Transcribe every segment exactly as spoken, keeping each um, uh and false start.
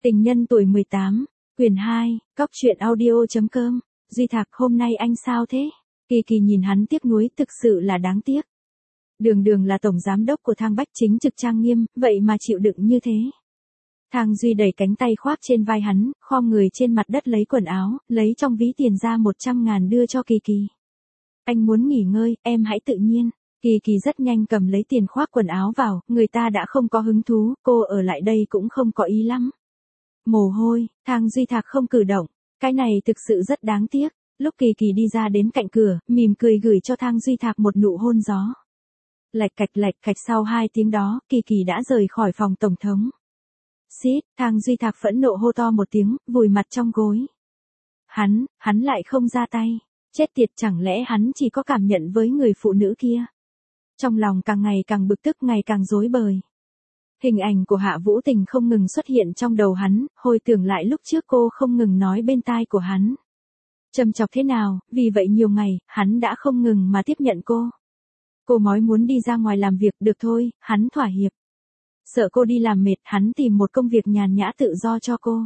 Tình nhân tuổi mười tám, quyển hai, cóc truyện audio.com, Duy Thạc hôm nay anh sao thế? Kỳ Kỳ nhìn hắn tiếc nuối thực sự là đáng tiếc. Đường Đường là tổng giám đốc của Thang Bách chính trực trang nghiêm, vậy mà chịu đựng như thế. Thang Duy đẩy cánh tay khoác trên vai hắn, khom người trên mặt đất lấy quần áo, lấy trong ví tiền ra một trăm ngàn đưa cho Kỳ Kỳ. Anh muốn nghỉ ngơi, em hãy tự nhiên. Kỳ Kỳ rất nhanh cầm lấy tiền khoác quần áo vào, người ta đã không có hứng thú, cô ở lại đây cũng không có ý lắm. Mồ hôi, Thang Duy Thạc không cử động, cái này thực sự rất đáng tiếc. Lúc Kỳ Kỳ đi ra đến cạnh cửa, mỉm cười gửi cho Thang Duy Thạc một nụ hôn gió. Lạch cạch lạch cạch sau hai tiếng đó, Kỳ Kỳ đã rời khỏi phòng tổng thống. Xít, Thang Duy Thạc phẫn nộ hô to một tiếng, vùi mặt trong gối. Hắn, hắn lại không ra tay. Chết tiệt, chẳng lẽ hắn chỉ có cảm nhận với người phụ nữ kia. Trong lòng càng ngày càng bực tức, ngày càng rối bời. Hình ảnh của Hạ Vũ Tình không ngừng xuất hiện trong đầu hắn, hồi tưởng lại lúc trước cô không ngừng nói bên tai của hắn. Châm chọc thế nào, vì vậy nhiều ngày, hắn đã không ngừng mà tiếp nhận cô. Cô nói muốn đi ra ngoài làm việc, được thôi, hắn thỏa hiệp. Sợ cô đi làm mệt, hắn tìm một công việc nhàn nhã tự do cho cô.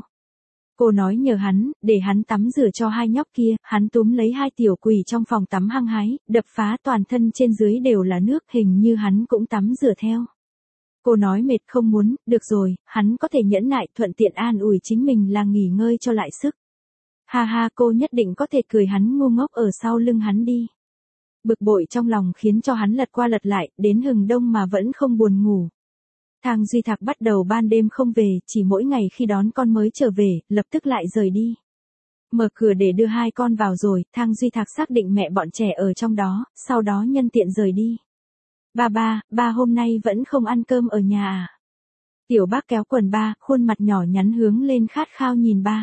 Cô nói nhờ hắn, để hắn tắm rửa cho hai nhóc kia, hắn túm lấy hai tiểu quỷ trong phòng tắm hăng hái, đập phá toàn thân trên dưới đều là nước, hình như hắn cũng tắm rửa theo. Cô nói mệt không muốn, được rồi, hắn có thể nhẫn nại, thuận tiện an ủi chính mình là nghỉ ngơi cho lại sức. Ha ha, cô nhất định có thể cười hắn ngu ngốc ở sau lưng hắn đi. Bực bội trong lòng khiến cho hắn lật qua lật lại, đến hừng đông mà vẫn không buồn ngủ. Thang Duy Thạc bắt đầu ban đêm không về, chỉ mỗi ngày khi đón con mới trở về, lập tức lại rời đi. Mở cửa để đưa hai con vào rồi, Thang Duy Thạc xác định mẹ bọn trẻ ở trong đó, sau đó nhân tiện rời đi. Ba ba, ba hôm nay vẫn không ăn cơm ở nhà à? Tiểu bác kéo quần ba, khuôn mặt nhỏ nhắn hướng lên khát khao nhìn ba.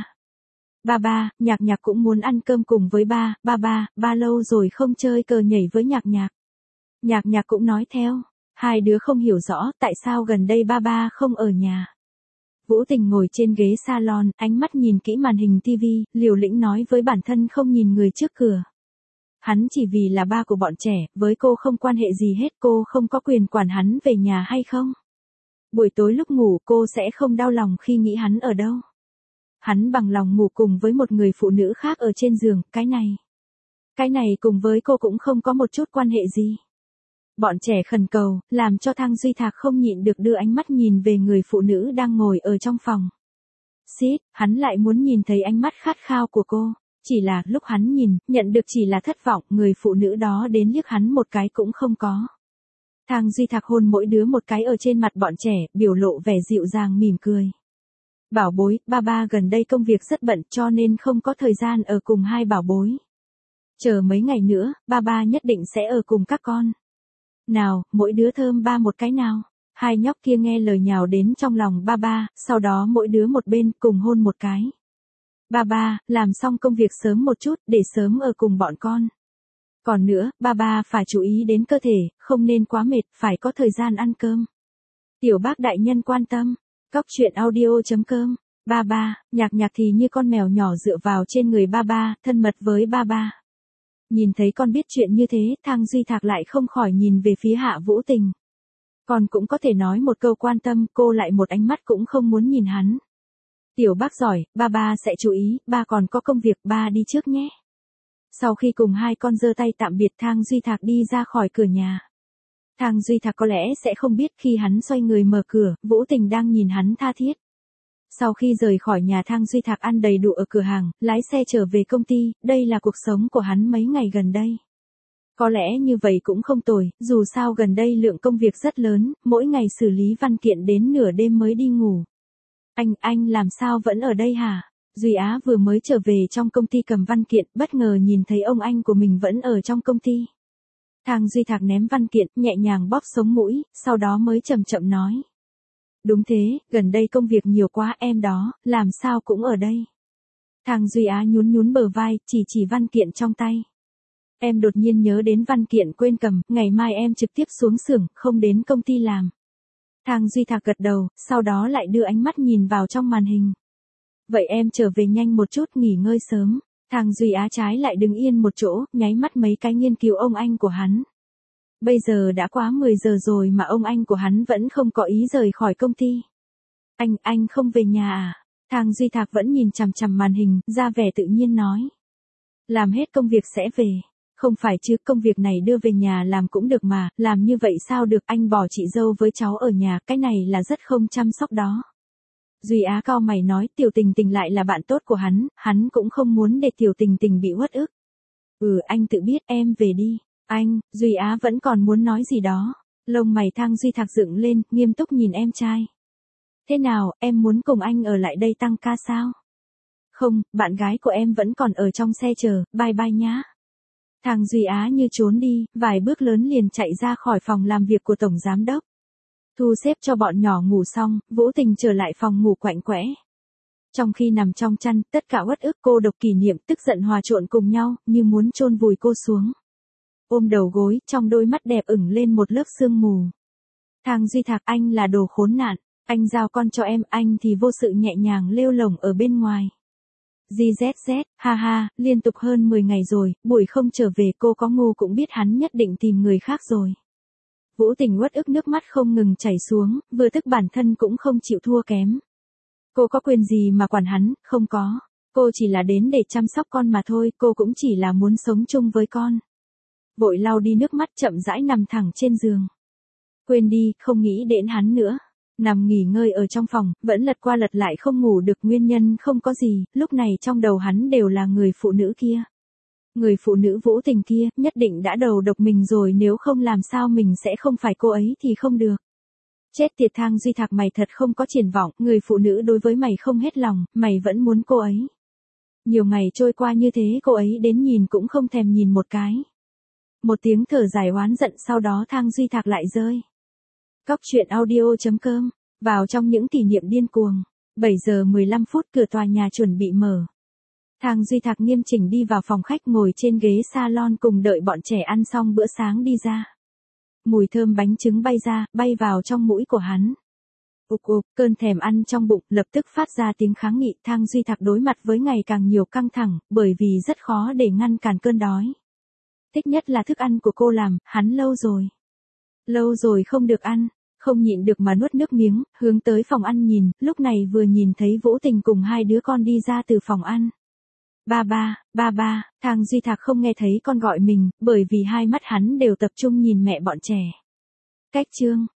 Ba ba, Nhạc Nhạc cũng muốn ăn cơm cùng với ba, ba ba, ba lâu rồi không chơi cờ nhảy với Nhạc Nhạc. Nhạc Nhạc cũng nói theo. Hai đứa không hiểu rõ tại sao gần đây ba ba không ở nhà. Vũ Tình ngồi trên ghế salon, ánh mắt nhìn kỹ màn hình tivi, liều lĩnh nói với bản thân không nhìn người trước cửa. Hắn chỉ vì là ba của bọn trẻ, với cô không quan hệ gì hết, cô không có quyền quản hắn về nhà hay không. Buổi tối lúc ngủ cô sẽ không đau lòng khi nghĩ hắn ở đâu. Hắn bằng lòng ngủ cùng với một người phụ nữ khác ở trên giường, cái này. Cái này cùng với cô cũng không có một chút quan hệ gì. Bọn trẻ khẩn cầu, làm cho Thang Duy Thạc không nhịn được đưa ánh mắt nhìn về người phụ nữ đang ngồi ở trong phòng. Xít, hắn lại muốn nhìn thấy ánh mắt khát khao của cô, chỉ là lúc hắn nhìn, nhận được chỉ là thất vọng, người phụ nữ đó đến liếc hắn một cái cũng không có. Thang Duy Thạc hôn mỗi đứa một cái ở trên mặt bọn trẻ, biểu lộ vẻ dịu dàng mỉm cười. Bảo bối, ba ba gần đây công việc rất bận cho nên không có thời gian ở cùng hai bảo bối. Chờ mấy ngày nữa, ba ba nhất định sẽ ở cùng các con. Nào, mỗi đứa thơm ba một cái nào. Hai nhóc kia nghe lời nhào đến trong lòng ba ba, sau đó mỗi đứa một bên cùng hôn một cái. Ba ba, làm xong công việc sớm một chút để sớm ở cùng bọn con. Còn nữa, ba ba phải chú ý đến cơ thể, không nên quá mệt, phải có thời gian ăn cơm. Tiểu bác đại nhân quan tâm. Cóc truyện audio.com. Ba ba, Nhạc Nhạc thì như con mèo nhỏ dựa vào trên người ba ba, thân mật với ba ba. Nhìn thấy con biết chuyện như thế, Thang Duy Thạc lại không khỏi nhìn về phía Hạ Vũ Tình. Con cũng có thể nói một câu quan tâm, cô lại một ánh mắt cũng không muốn nhìn hắn. Tiểu bác giỏi, ba ba sẽ chú ý, ba còn có công việc, ba đi trước nhé. Sau khi cùng hai con giơ tay tạm biệt, Thang Duy Thạc đi ra khỏi cửa nhà. Thang Duy Thạc có lẽ sẽ không biết khi hắn xoay người mở cửa, Vũ Tình đang nhìn hắn tha thiết. Sau khi rời khỏi nhà, Thang Duy Thạc ăn đầy đủ ở cửa hàng, lái xe trở về công ty, đây là cuộc sống của hắn mấy ngày gần đây. Có lẽ như vậy cũng không tồi, dù sao gần đây lượng công việc rất lớn, mỗi ngày xử lý văn kiện đến nửa đêm mới đi ngủ. Anh, anh làm sao vẫn ở đây hả? Duy Á vừa mới trở về trong công ty cầm văn kiện, bất ngờ nhìn thấy ông anh của mình vẫn ở trong công ty. Thang Duy Thạc ném văn kiện, nhẹ nhàng bóp sống mũi, sau đó mới chậm chậm nói. Đúng thế, gần đây công việc nhiều quá, em đó, làm sao cũng ở đây. Thang Duy Á nhún nhún bờ vai, chỉ chỉ văn kiện trong tay. Em đột nhiên nhớ đến văn kiện quên cầm, ngày mai em trực tiếp xuống xưởng, không đến công ty làm. Thang Duy Thạc gật đầu, sau đó lại đưa ánh mắt nhìn vào trong màn hình. Vậy em trở về nhanh một chút, nghỉ ngơi sớm. Thang Duy Á trái lại đứng yên một chỗ, nháy mắt mấy cái nghiên cứu ông anh của hắn. Bây giờ đã quá mười giờ rồi mà ông anh của hắn vẫn không có ý rời khỏi công ty. Anh, anh không về nhà à? Thang Duy Thạc vẫn nhìn chằm chằm màn hình, ra vẻ tự nhiên nói. Làm hết công việc sẽ về. Không phải chứ, công việc này đưa về nhà làm cũng được mà, làm như vậy sao được, anh bỏ chị dâu với cháu ở nhà, cái này là rất không chăm sóc đó. Duy Á cau mày nói, Tiểu Tình Tình lại là bạn tốt của hắn, hắn cũng không muốn để Tiểu Tình Tình bị uất ức. Ừ, anh tự biết, em về đi. Anh, Duy Á vẫn còn muốn nói gì đó. Lông mày Thang Duy Thạc dựng lên, nghiêm túc nhìn em trai. Thế nào, em muốn cùng anh ở lại đây tăng ca sao? Không, bạn gái của em vẫn còn ở trong xe chờ, bye bye nhá. Thang Duy Á như trốn đi, vài bước lớn liền chạy ra khỏi phòng làm việc của Tổng Giám Đốc. Thu xếp cho bọn nhỏ ngủ xong, Vũ Tình trở lại phòng ngủ quạnh quẽ. Trong khi nằm trong chăn, tất cả uất ức cô độc kỷ niệm tức giận hòa trộn cùng nhau, như muốn chôn vùi cô xuống. Ôm đầu gối, trong đôi mắt đẹp ửng lên một lớp sương mù. Thang Duy Thạc, anh là đồ khốn nạn, anh giao con cho em, anh thì vô sự nhẹ nhàng lêu lổng ở bên ngoài. gi dét dét, ha ha, liên tục hơn mười ngày rồi, buổi không trở về cô có ngu cũng biết hắn nhất định tìm người khác rồi. Vũ Tình uất ức nước mắt không ngừng chảy xuống, vừa tức bản thân cũng không chịu thua kém. Cô có quyền gì mà quản hắn, không có. Cô chỉ là đến để chăm sóc con mà thôi, cô cũng chỉ là muốn sống chung với con. Vội lau đi nước mắt chậm rãi nằm thẳng trên giường. Quên đi, không nghĩ đến hắn nữa. Nằm nghỉ ngơi ở trong phòng, vẫn lật qua lật lại không ngủ được, nguyên nhân không có gì, lúc này trong đầu hắn đều là người phụ nữ kia. Người phụ nữ Vũ Tình kia, nhất định đã đầu độc mình rồi, nếu không làm sao mình sẽ không phải cô ấy thì không được. Chết tiệt Thang Duy Thạc, mày thật không có triển vọng, người phụ nữ đối với mày không hết lòng, mày vẫn muốn cô ấy. Nhiều ngày trôi qua như thế, cô ấy đến nhìn cũng không thèm nhìn một cái. Một tiếng thở dài oán giận sau đó Thang Duy Thạc lại rơi. Cóc truyện audio chấm com, vào trong những kỷ niệm điên cuồng. bảy giờ mười lăm phút cửa tòa nhà chuẩn bị mở. Thang Duy Thạc nghiêm chỉnh đi vào phòng khách, ngồi trên ghế salon cùng đợi bọn trẻ ăn xong bữa sáng đi ra. Mùi thơm bánh trứng bay ra, bay vào trong mũi của hắn. Ục ục, cơn thèm ăn trong bụng lập tức phát ra tiếng kháng nghị. Thang Duy Thạc đối mặt với ngày càng nhiều căng thẳng, bởi vì rất khó để ngăn cản cơn đói. Thích nhất là thức ăn của cô làm, hắn lâu rồi. Lâu rồi không được ăn, không nhịn được mà nuốt nước miếng, hướng tới phòng ăn nhìn, lúc này vừa nhìn thấy Vũ Tình cùng hai đứa con đi ra từ phòng ăn. Ba ba, ba ba, Thang Duy Thạc không nghe thấy con gọi mình, bởi vì hai mắt hắn đều tập trung nhìn mẹ bọn trẻ. Cách chương